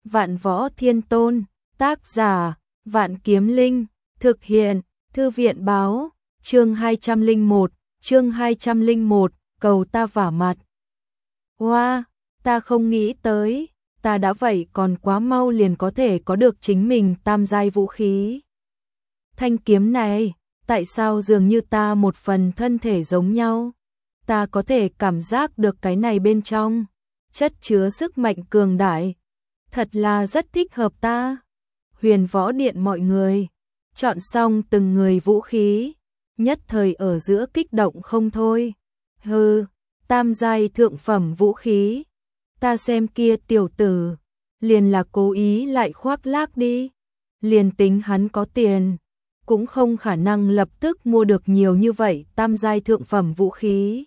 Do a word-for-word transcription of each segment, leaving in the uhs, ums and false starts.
Vạn Võ Thiên Tôn, tác giả, Vạn Kiếm Linh, thực hiện, Thư viện báo, chương hai trăm lẻ một, chương hai trăm lẻ một, cầu ta vả mặt. Hoa, wow, ta không nghĩ tới, ta đã vậy còn quá mau liền có thể có được chính mình tam giai vũ khí. Thanh kiếm này, tại sao dường như ta một phần thân thể giống nhau? Ta có thể cảm giác được cái này bên trong, chất chứa sức mạnh cường đại. Thật là rất thích hợp ta. Huyền Võ Điện mọi người, chọn xong từng người vũ khí, nhất thời ở giữa kích động không thôi. Hừ, tam giai thượng phẩm vũ khí. Ta xem kia tiểu tử, liền là cố ý lại khoác lác đi. Liền tính hắn có tiền, cũng không khả năng lập tức mua được nhiều như vậy tam giai thượng phẩm vũ khí.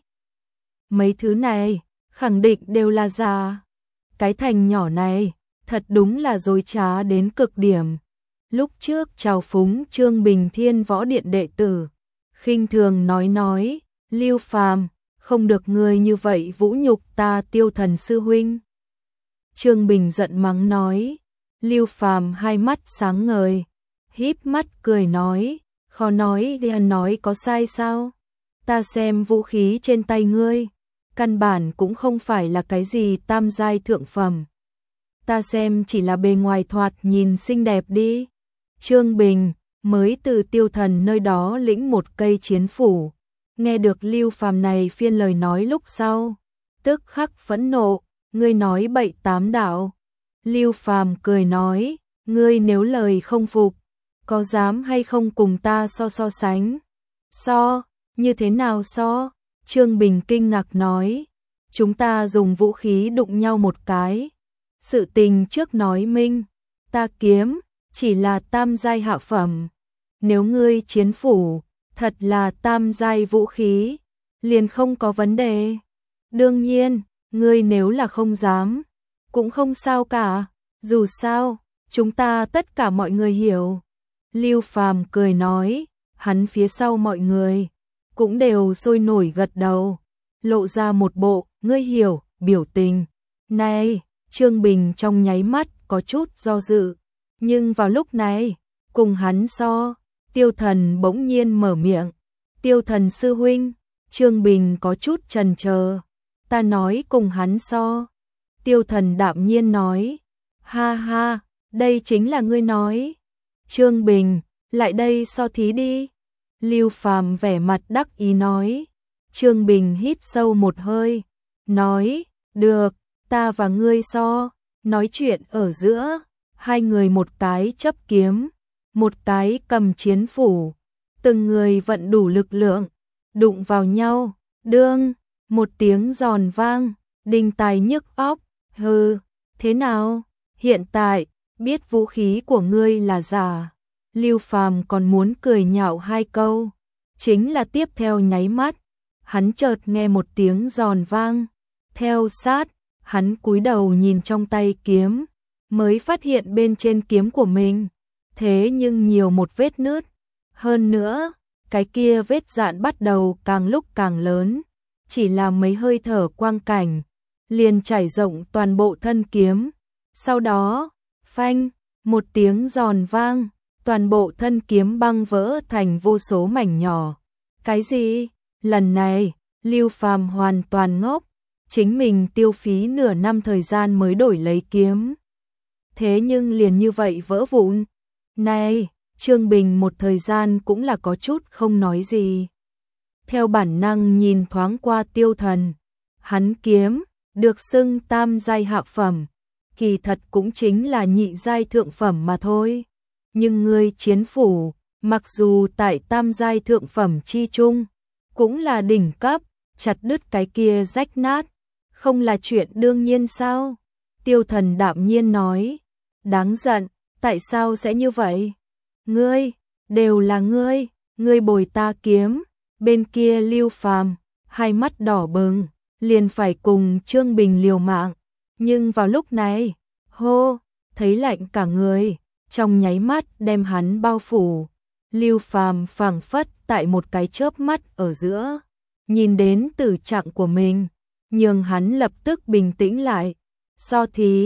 Mấy thứ này, khẳng định đều là giả. Cái thành nhỏ này, thật đúng là dối trá đến cực điểm. Lúc trước chào phúng Trương Bình Thiên Võ Điện đệ tử, khinh thường nói nói, Lưu Phàm, không được người như vậy vũ nhục ta Tiêu Thần sư huynh. Trương Bình giận mắng nói, Lưu Phàm hai mắt sáng ngời, híp mắt cười nói, khó nói đi ăn nói có sai sao? Ta xem vũ khí trên tay ngươi, căn bản cũng không phải là cái gì tam giai thượng phẩm. Ta xem chỉ là bề ngoài thoạt nhìn xinh đẹp đi. Trương Bình mới từ Tiêu Thần nơi đó lĩnh một cây chiến phủ, nghe được Lưu Phàm này phiên lời nói lúc sau, tức khắc phẫn nộ, ngươi nói bậy tám đạo. Lưu Phàm cười nói, ngươi nếu lời không phục, có dám hay không cùng ta so so sánh? So, như thế nào so? Trương Bình kinh ngạc nói, chúng ta dùng vũ khí đụng nhau một cái. Sự tình trước nói minh, ta kiếm chỉ là tam giai hạ phẩm. Nếu ngươi chiến phủ thật là tam giai vũ khí, liền không có vấn đề. Đương nhiên, ngươi nếu là không dám, cũng không sao cả, dù sao, chúng ta tất cả mọi người hiểu. Lưu Phàm cười nói, hắn phía sau mọi người cũng đều sôi nổi gật đầu, lộ ra một bộ ngươi hiểu biểu tình. Này, Trương Bình trong nháy mắt có chút do dự, nhưng vào lúc này, cùng hắn so, Tiêu Thần bỗng nhiên mở miệng, Tiêu Thần sư huynh. Trương Bình có chút chần chờ, ta nói cùng hắn so. Tiêu Thần đạm nhiên nói, ha ha, đây chính là ngươi nói. Trương Bình, lại đây so thí đi. Lưu Phàm vẻ mặt đắc ý nói. Trương Bình hít sâu một hơi, nói, được, ta và ngươi so. Nói chuyện ở giữa, hai người một cái chấp kiếm, một cái cầm chiến phủ, từng người vận đủ lực lượng, đụng vào nhau, đương, một tiếng giòn vang, đinh tai nhức óc. Hừ, thế nào? Hiện tại, biết vũ khí của ngươi là giả. Lưu Phàm còn muốn cười nhạo hai câu, chính là tiếp theo nháy mắt, hắn chợt nghe một tiếng giòn vang, theo sát, hắn cúi đầu nhìn trong tay kiếm, mới phát hiện bên trên kiếm của mình, thế nhưng nhiều một vết nứt, hơn nữa, cái kia vết dạn bắt đầu càng lúc càng lớn, chỉ là mấy hơi thở quang cảnh, liền trải rộng toàn bộ thân kiếm. Sau đó, phanh, một tiếng giòn vang, toàn bộ thân kiếm băng vỡ thành vô số mảnh nhỏ. Cái gì? Lần này, Lưu Phàm hoàn toàn ngốc, chính mình tiêu phí nửa năm thời gian mới đổi lấy kiếm. Thế nhưng liền như vậy vỡ vụn. Này, Trương Bình một thời gian cũng là có chút không nói gì. Theo bản năng nhìn thoáng qua Tiêu Thần, hắn kiếm, được xưng tam giai hạ phẩm, kỳ thật cũng chính là nhị giai thượng phẩm mà thôi. Nhưng ngươi chiến phủ, mặc dù tại tam giai thượng phẩm chi chung, cũng là đỉnh cấp, chặt đứt cái kia rách nát, không là chuyện đương nhiên sao? Tiêu Thần đạm nhiên nói, đáng giận, tại sao sẽ như vậy? Ngươi, đều là ngươi, ngươi bồi ta kiếm. Bên kia Lưu Phàm, hai mắt đỏ bừng, liền phải cùng Trương Bình liều mạng, nhưng vào lúc này, hô, thấy lạnh cả người, trong nháy mắt đem hắn bao phủ. Lưu Phàm phảng phất tại một cái chớp mắt ở giữa, nhìn đến tử trạng của mình, nhường hắn lập tức bình tĩnh lại. So thí,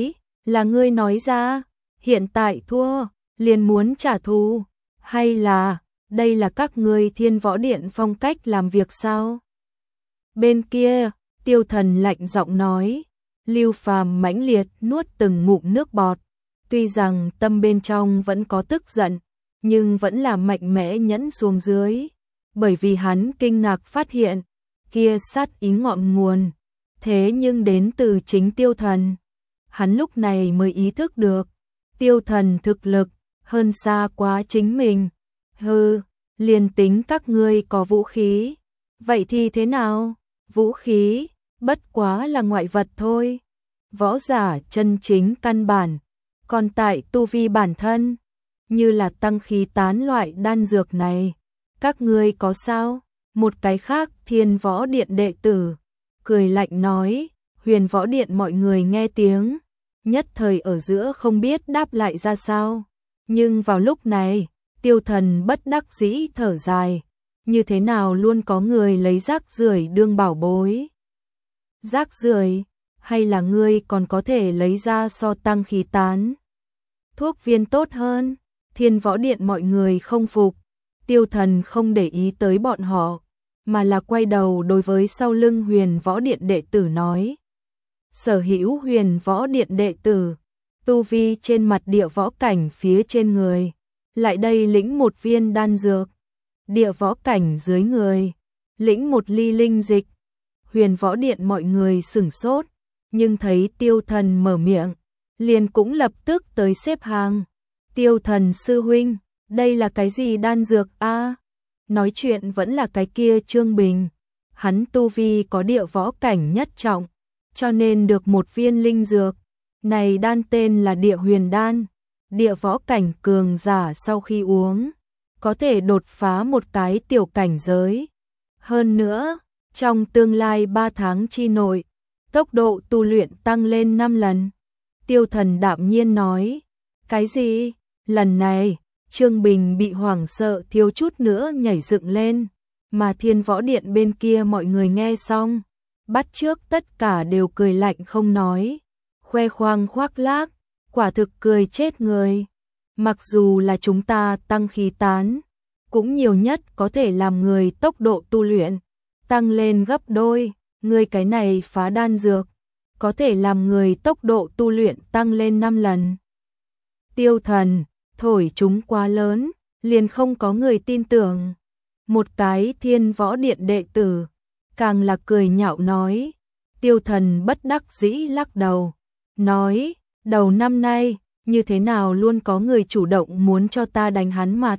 Là ngươi nói ra, hiện tại thua, liền muốn trả thù, hay là, đây là các ngươi Thiên Võ Điện phong cách làm việc sao? Bên kia, Tiêu Thần lạnh giọng nói, Lưu Phàm mãnh liệt nuốt từng ngụm nước bọt, tuy rằng tâm bên trong vẫn có tức giận, nhưng vẫn là mạnh mẽ nhẫn xuống dưới, bởi vì hắn kinh ngạc phát hiện, kia sát ý ngọn nguồn, thế nhưng đến từ chính Tiêu Thần. Hắn lúc này mới ý thức được, Tiêu Thần thực lực hơn xa quá chính mình. Hừ, liền tính các ngươi có vũ khí, vậy thì thế nào? Vũ khí, bất quá là ngoại vật thôi. Võ giả chân chính căn bản, còn tại tu vi bản thân, như là tăng khí tán loại đan dược này, các ngươi có sao? Một cái khác Thiên Võ Điện đệ tử, cười lạnh nói, Huyền Võ Điện mọi người nghe tiếng, nhất thời ở giữa không biết đáp lại ra sao. Nhưng vào lúc này, Tiêu Thần bất đắc dĩ thở dài, như thế nào luôn có người lấy rác rưởi đương bảo bối. Rác rưởi, hay là ngươi còn có thể lấy ra so tăng khí tán thuốc viên tốt hơn? Thiên Võ Điện mọi người không phục, Tiêu Thần không để ý tới bọn họ, mà là quay đầu đối với sau lưng Huyền Võ Điện đệ tử nói. Sở hữu Huyền Võ Điện đệ tử, tu vi trên mặt địa võ cảnh phía trên người, lại đây lĩnh một viên đan dược, địa võ cảnh dưới người, lĩnh một ly linh dịch. Huyền Võ Điện mọi người sửng sốt, nhưng thấy Tiêu Thần mở miệng, liền cũng lập tức tới xếp hàng. Tiêu Thần sư huynh, đây là cái gì đan dược a? Nói chuyện vẫn là cái kia Trương Bình, hắn tu vi có địa võ cảnh nhất trọng, cho nên được một viên linh dược. Này đan tên là Địa Huyền Đan, địa võ cảnh cường giả sau khi uống, có thể đột phá một cái tiểu cảnh giới. Hơn nữa, trong tương lai ba tháng chi nội, tốc độ tu luyện tăng lên năm lần. Tiêu Thần đạm nhiên nói, cái gì? Lần này, Trương Bình bị hoảng sợ thiếu chút nữa nhảy dựng lên, mà Thiên Võ Điện bên kia mọi người nghe xong, bắt trước tất cả đều cười lạnh không nói, khoe khoang khoác lác, quả thực cười chết người. Mặc dù là chúng ta tăng khí tán, cũng nhiều nhất có thể làm người tốc độ tu luyện tăng lên gấp đôi, người cái này phá đan dược, có thể làm người tốc độ tu luyện tăng lên năm lần. Tiêu Thần, thổi chúng quá lớn, liền không có người tin tưởng. Một cái Thiên Võ Điện đệ tử, càng là cười nhạo nói. Tiêu Thần bất đắc dĩ lắc đầu, nói, đầu năm nay, như thế nào luôn có người chủ động muốn cho ta đánh hắn mặt.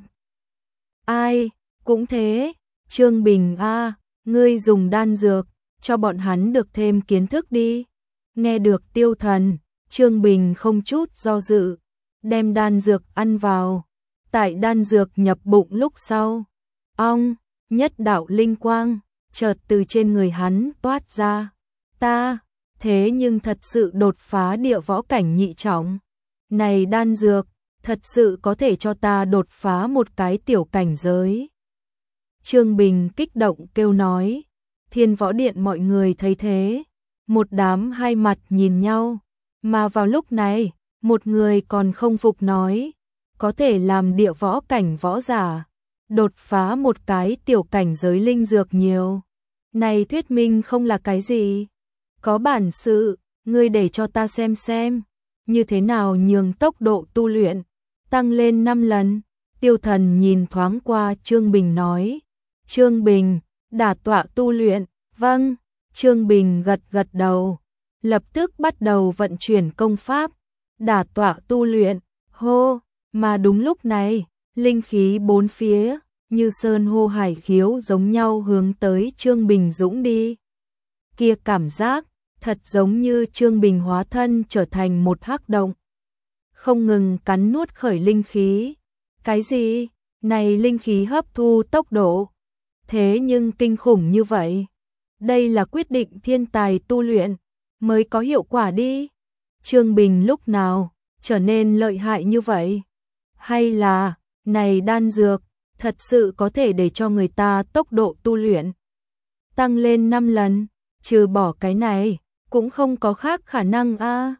Ai, cũng thế, Trương Bình a, ngươi dùng đan dược, cho bọn hắn được thêm kiến thức đi. Nghe được Tiêu Thần, Trương Bình không chút do dự, đem đan dược ăn vào. Tại đan dược nhập bụng lúc sau, ong, nhất đạo linh quang, chợt từ trên người hắn toát ra. Ta, thế nhưng thật sự đột phá địa võ cảnh nhị trọng. Này đan dược, thật sự có thể cho ta đột phá một cái tiểu cảnh giới. Trương Bình kích động kêu nói. Thiên Võ Điện mọi người thấy thế, một đám hai mặt nhìn nhau, mà vào lúc này, một người còn không phục nói, có thể làm địa võ cảnh võ giả, đột phá một cái tiểu cảnh giới linh dược nhiều. Này thuyết minh không là cái gì, có bản sự, ngươi để cho ta xem xem, như thế nào nhường tốc độ tu luyện tăng lên năm lần. Tiêu Thần nhìn thoáng qua Trương Bình nói, Trương Bình, đả tọa tu luyện, vâng. Trương Bình gật gật đầu, lập tức bắt đầu vận chuyển công pháp, đả tọa tu luyện, hô, mà đúng lúc này, linh khí bốn phía, như sơn hô hải khiếu giống nhau hướng tới Trương Bình dũng đi. Kia cảm giác, thật giống như Trương Bình hóa thân trở thành một hắc động, không ngừng cắn nuốt khởi linh khí. Cái gì? Này linh khí hấp thu tốc độ, thế nhưng kinh khủng như vậy. Đây là quyết định thiên tài tu luyện mới có hiệu quả đi. Trương Bình lúc nào trở nên lợi hại như vậy? Hay là, này đan dược, thật sự có thể để cho người ta tốc độ tu luyện tăng lên năm lần, trừ bỏ cái này, cũng không có khác khả năng a.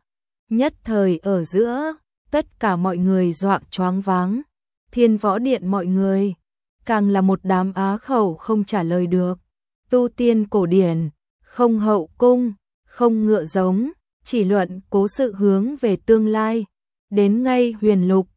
Nhất thời ở giữa, tất cả mọi người dọa choáng váng. Thiên Võ Điện mọi người, càng là một đám á khẩu không trả lời được. Tu tiên cổ điển, không hậu cung, không ngựa giống, chỉ luận cố sự hướng về tương lai. Đến ngay huyền lục,